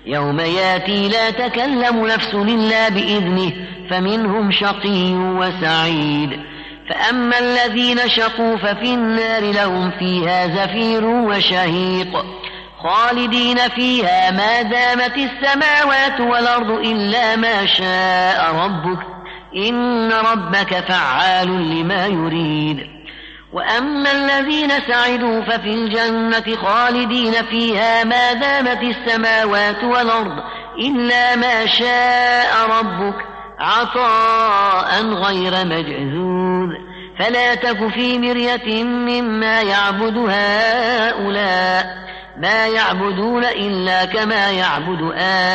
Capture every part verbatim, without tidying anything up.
يوم ياتي لا تكلم نفس إلا بإذنه فمنهم شقي وسعيد. فأما الذين شقوا ففي النار لهم فيها زفير وشهيق خالدين فيها ما دامت السماوات والأرض إلا ما شاء ربك إن ربك فعال لما يريد. وأما الذين سعدوا ففي الجنة خالدين فيها ما دامت السماوات والأرض إلا ما شاء ربك عطاء غير مجذوذ. فلا تك في مرية مما يعبد هؤلاء ما يعبدون إلا كما يعبد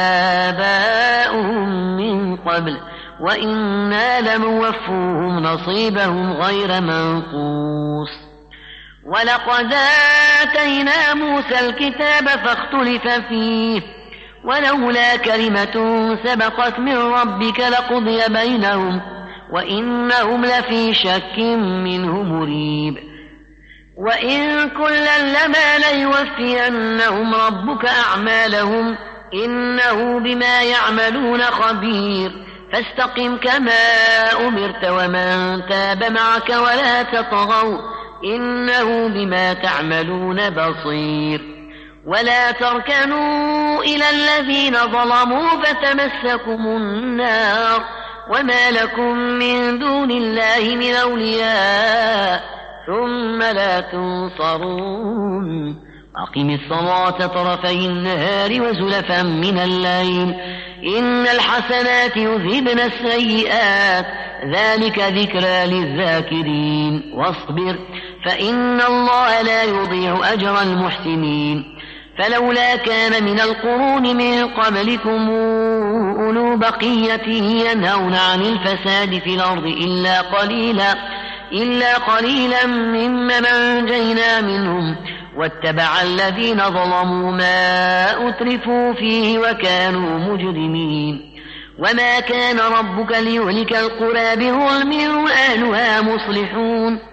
آباؤهم من قبل وإنا لموفوهم نصيبهم غير منقوص. ولقد آتينا موسى الكتاب فاختلف فيه ولولا كلمة سبقت من ربك لقضي بينهم وإنهم لفي شك منه مريب. وإن كلا لما ليوفينهم ربك أعمالهم إنه بما يعملون خبير. فاستقم كما أمرت ومن تاب معك ولا تطغوا إنه بما تعملون بصير. ولا تركنوا إلى الذين ظلموا فتمسكم النار وما لكم من دون الله من أولياء ثم لا تنصرون. أقم الصلاة طرفي النهار وزلفا من الليل إن الحسنات يذهبن السيئات ذلك ذكرى للذاكرين. واصبر فإن الله لا يضيع أجر المحسنين. فلولا كان من القرون من قبلكم أولو بقية ينهون عن الفساد في الأرض إلا قليلا إلا قليلا ممن أنجينا منهم واتبع الذين ظلموا ما أترفوا فيه وكانوا مجرمين. وما كان ربك ليهلك القرى بظلم وأهلها مصلحون